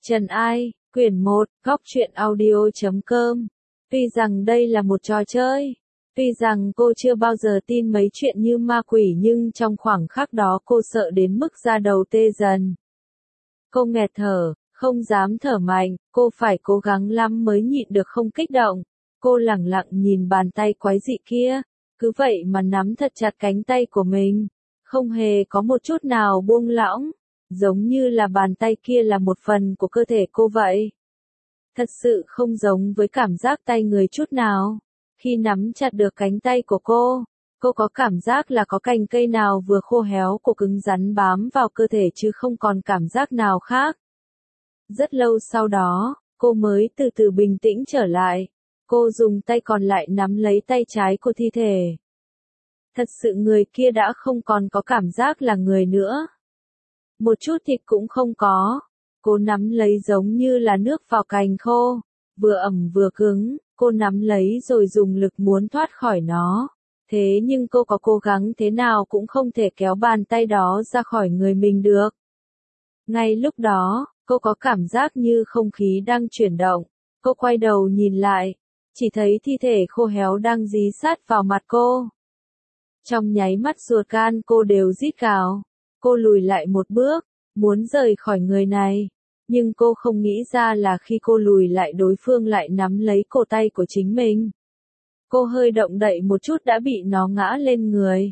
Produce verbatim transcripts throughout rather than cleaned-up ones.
Trần Ai, quyển một, góc truyện audio chấm com. Tuy rằng đây là một trò chơi, tuy rằng cô chưa bao giờ tin mấy chuyện như ma quỷ nhưng trong khoảng khắc đó cô sợ đến mức da đầu tê dần. Cô nghẹt thở, không dám thở mạnh, cô phải cố gắng lắm mới nhịn được không kích động. Cô lẳng lặng nhìn bàn tay quái dị kia, cứ vậy mà nắm thật chặt cánh tay của mình, không hề có một chút nào buông lỏng, giống như là bàn tay kia là một phần của cơ thể cô vậy. Thật sự không giống với cảm giác tay người chút nào. Khi nắm chặt được cánh tay của cô, cô có cảm giác là có cành cây nào vừa khô héo của cứng rắn bám vào cơ thể chứ không còn cảm giác nào khác. Rất lâu sau đó, cô mới từ từ bình tĩnh trở lại. Cô dùng tay còn lại nắm lấy tay trái của thi thể. Thật sự người kia đã không còn có cảm giác là người nữa. Một chút thịt cũng không có. Cô nắm lấy giống như là nước vào cành khô, vừa ẩm vừa cứng, cô nắm lấy rồi dùng lực muốn thoát khỏi nó. Thế nhưng cô có cố gắng thế nào cũng không thể kéo bàn tay đó ra khỏi người mình được. Ngay lúc đó, cô có cảm giác như không khí đang chuyển động. Cô quay đầu nhìn lại, chỉ thấy thi thể khô héo đang dí sát vào mặt cô. Trong nháy mắt ruột gan cô đều rít gào. Cô lùi lại một bước, muốn rời khỏi người này. Nhưng cô không nghĩ ra là khi cô lùi lại đối phương lại nắm lấy cổ tay của chính mình. Cô hơi động đậy một chút đã bị nó ngã lên người.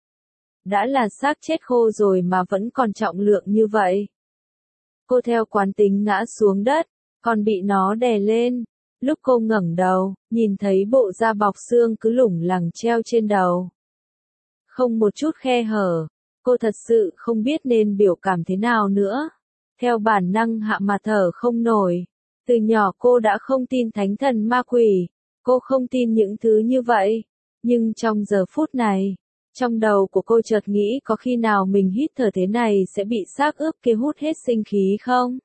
Đã là xác chết khô rồi mà vẫn còn trọng lượng như vậy. Cô theo quán tính ngã xuống đất, còn bị nó đè lên. Lúc cô ngẩng đầu, nhìn thấy bộ da bọc xương cứ lủng lẳng treo trên đầu. Không một chút khe hở, cô thật sự không biết nên biểu cảm thế nào nữa. Theo bản năng hạ mà thở không nổi. Từ nhỏ cô đã không tin thánh thần ma quỷ, cô không tin những thứ như vậy. Nhưng trong giờ phút này, trong đầu của cô chợt nghĩ có khi nào mình hít thở thế này sẽ bị xác ướp kia hút hết sinh khí không?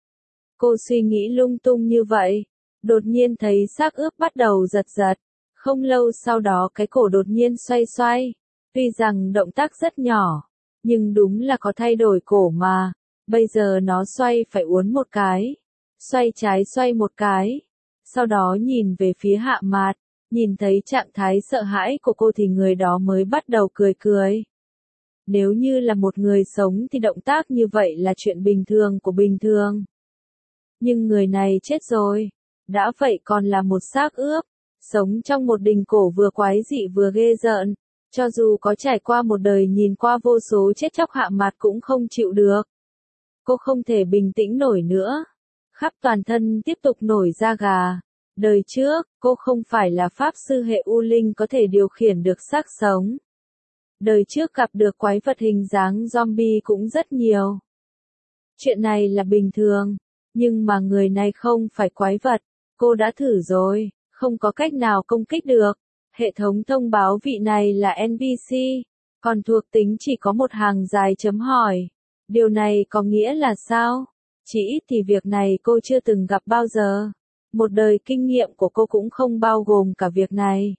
Cô suy nghĩ lung tung như vậy, đột nhiên thấy xác ướp bắt đầu giật giật. Không lâu sau đó cái cổ đột nhiên xoay xoay. Tuy rằng động tác rất nhỏ, nhưng đúng là có thay đổi cổ mà. Bây giờ nó xoay phải uốn một cái, xoay trái xoay một cái. Sau đó nhìn về phía Hạ Mạt, nhìn thấy trạng thái sợ hãi của cô thì người đó mới bắt đầu cười cười. Nếu như là một người sống thì động tác như vậy là chuyện bình thường của bình thường. Nhưng người này chết rồi, đã vậy còn là một xác ướp, sống trong một đình cổ vừa quái dị vừa ghê rợn. Cho dù có trải qua một đời nhìn qua vô số chết chóc Hạ Mạt cũng không chịu được. Cô không thể bình tĩnh nổi nữa. Khắp toàn thân tiếp tục nổi da gà. Đời trước, cô không phải là pháp sư hệ U Linh có thể điều khiển được xác sống. Đời trước gặp được quái vật hình dáng zombie cũng rất nhiều. Chuyện này là bình thường. Nhưng mà người này không phải quái vật. Cô đã thử rồi, không có cách nào công kích được. Hệ thống thông báo vị này là en pê xê, còn thuộc tính chỉ có một hàng dài chấm hỏi. Điều này có nghĩa là sao? Chỉ ít thì việc này cô chưa từng gặp bao giờ. Một đời kinh nghiệm của cô cũng không bao gồm cả việc này.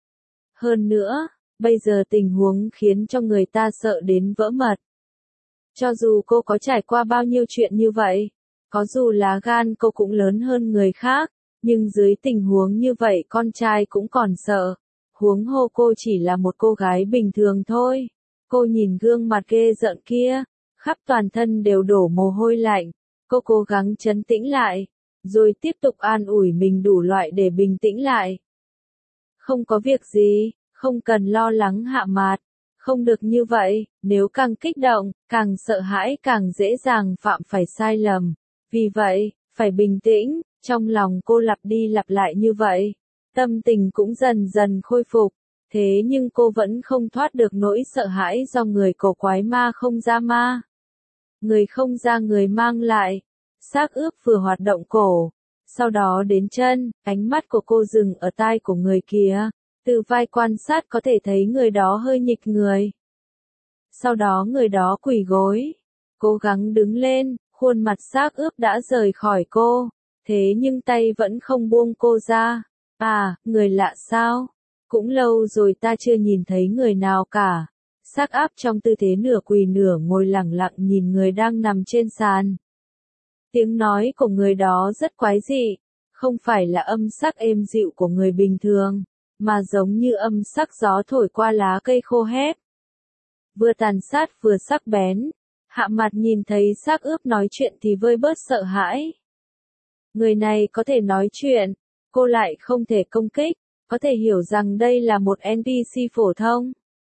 Hơn nữa, bây giờ tình huống khiến cho người ta sợ đến vỡ mật. Cho dù cô có trải qua bao nhiêu chuyện như vậy, có dù lá gan cô cũng lớn hơn người khác, nhưng dưới tình huống như vậy con trai cũng còn sợ. Huống hồ cô chỉ là một cô gái bình thường thôi. Cô nhìn gương mặt ghê rợn kia, khắp toàn thân đều đổ mồ hôi lạnh. Cô cố gắng trấn tĩnh lại, rồi tiếp tục an ủi mình đủ loại để bình tĩnh lại. Không có việc gì, không cần lo lắng Hạ Mạt. Không được như vậy, nếu càng kích động, càng sợ hãi càng dễ dàng phạm phải sai lầm. Vì vậy, phải bình tĩnh, trong lòng cô lặp đi lặp lại như vậy. Tâm tình cũng dần dần khôi phục, thế nhưng cô vẫn không thoát được nỗi sợ hãi do người cổ quái ma không ra ma. Người không ra người mang lại, xác ướp vừa hoạt động cổ, sau đó đến chân, ánh mắt của cô dừng ở tai của người kia, từ vai quan sát có thể thấy người đó hơi nhích người. Sau đó người đó quỳ gối, cố gắng đứng lên, khuôn mặt xác ướp đã rời khỏi cô, thế nhưng tay vẫn không buông cô ra. À, người lạ sao? Cũng lâu rồi ta chưa nhìn thấy người nào cả. Xác áp trong tư thế nửa quỳ nửa ngồi lẳng lặng nhìn người đang nằm trên sàn. Tiếng nói của người đó rất quái dị, không phải là âm sắc êm dịu của người bình thường, mà giống như âm sắc gió thổi qua lá cây khô héo. Vừa tàn sát vừa sắc bén. Hạ Mặt nhìn thấy xác ướp nói chuyện thì vơi bớt sợ hãi. Người này có thể nói chuyện, cô lại không thể công kích, có thể hiểu rằng đây là một en pê xê phổ thông.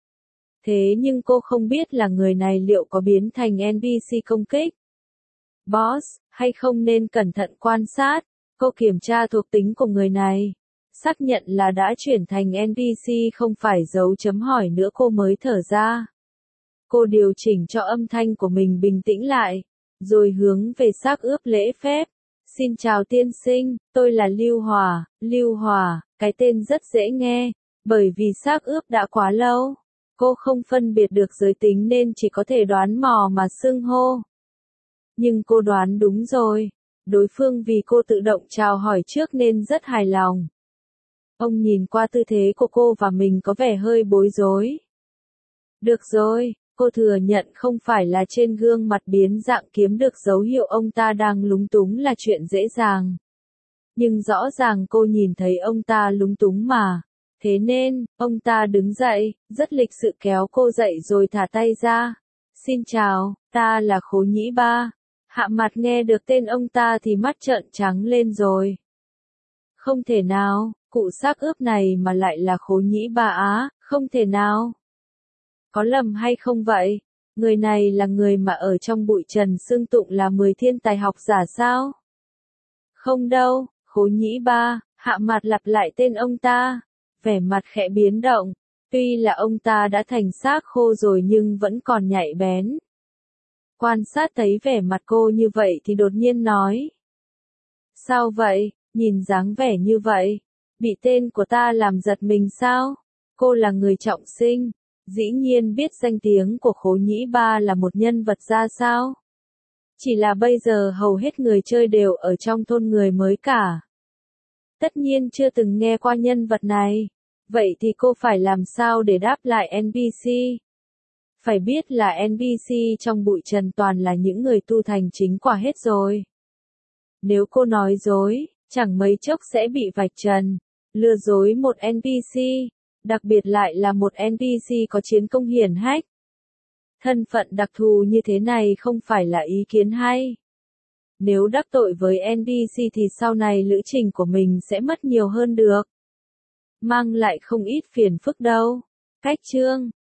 Thế nhưng cô không biết là người này liệu có biến thành en pê xê công kích boss, hay không nên cẩn thận quan sát. Cô kiểm tra thuộc tính của người này, xác nhận là đã chuyển thành en pê xê không phải dấu chấm hỏi nữa cô mới thở ra. Cô điều chỉnh cho âm thanh của mình bình tĩnh lại, rồi hướng về xác ướp lễ phép. Xin chào tiên sinh, tôi là Lưu Hòa. Lưu Hòa, cái tên rất dễ nghe, bởi vì xác ướp đã quá lâu. Cô không phân biệt được giới tính nên chỉ có thể đoán mò mà xưng hô. Nhưng cô đoán đúng rồi, đối phương vì cô tự động chào hỏi trước nên rất hài lòng. Ông nhìn qua tư thế của cô và mình có vẻ hơi bối rối. Được rồi, cô thừa nhận không phải là trên gương mặt biến dạng kiếm được dấu hiệu ông ta đang lúng túng là chuyện dễ dàng. Nhưng rõ ràng cô nhìn thấy ông ta lúng túng mà. Thế nên, ông ta đứng dậy, rất lịch sự kéo cô dậy rồi thả tay ra. Xin chào, ta là Khố Nhĩ Ba. Hạ Mặt nghe được tên ông ta thì mắt trợn trắng lên rồi. Không thể nào, cụ xác ướp này mà lại là Khố Nhĩ Ba á, không thể nào. Có lầm hay không vậy? Người này là người mà ở trong bụi trần xưng tụng là mười thiên tài học giả sao? Không đâu, Khố Nhĩ Ba. Hạ Mặt lặp lại tên ông ta, vẻ mặt khẽ biến động. Tuy là ông ta đã thành xác khô rồi nhưng vẫn còn nhạy bén. Quan sát thấy vẻ mặt cô như vậy thì đột nhiên nói. Sao vậy, nhìn dáng vẻ như vậy, bị tên của ta làm giật mình sao? Cô là người Trọng Sinh, dĩ nhiên biết danh tiếng của Khố Nhĩ Ba là một nhân vật ra sao? Chỉ là bây giờ hầu hết người chơi đều ở trong thôn người mới cả. Tất nhiên chưa từng nghe qua nhân vật này. Vậy thì cô phải làm sao để đáp lại en pê xê? Phải biết là en pê xê trong bụi trần toàn là những người tu thành chính quả hết rồi. Nếu cô nói dối, chẳng mấy chốc sẽ bị vạch trần. Lừa dối một en pê xê, đặc biệt lại là một en pê xê có chiến công hiển hách. Thân phận đặc thù như thế này không phải là ý kiến hay. Nếu đắc tội với en pê xê thì sau này lữ trình của mình sẽ mất nhiều hơn được. Mang lại không ít phiền phức đâu. Cách chương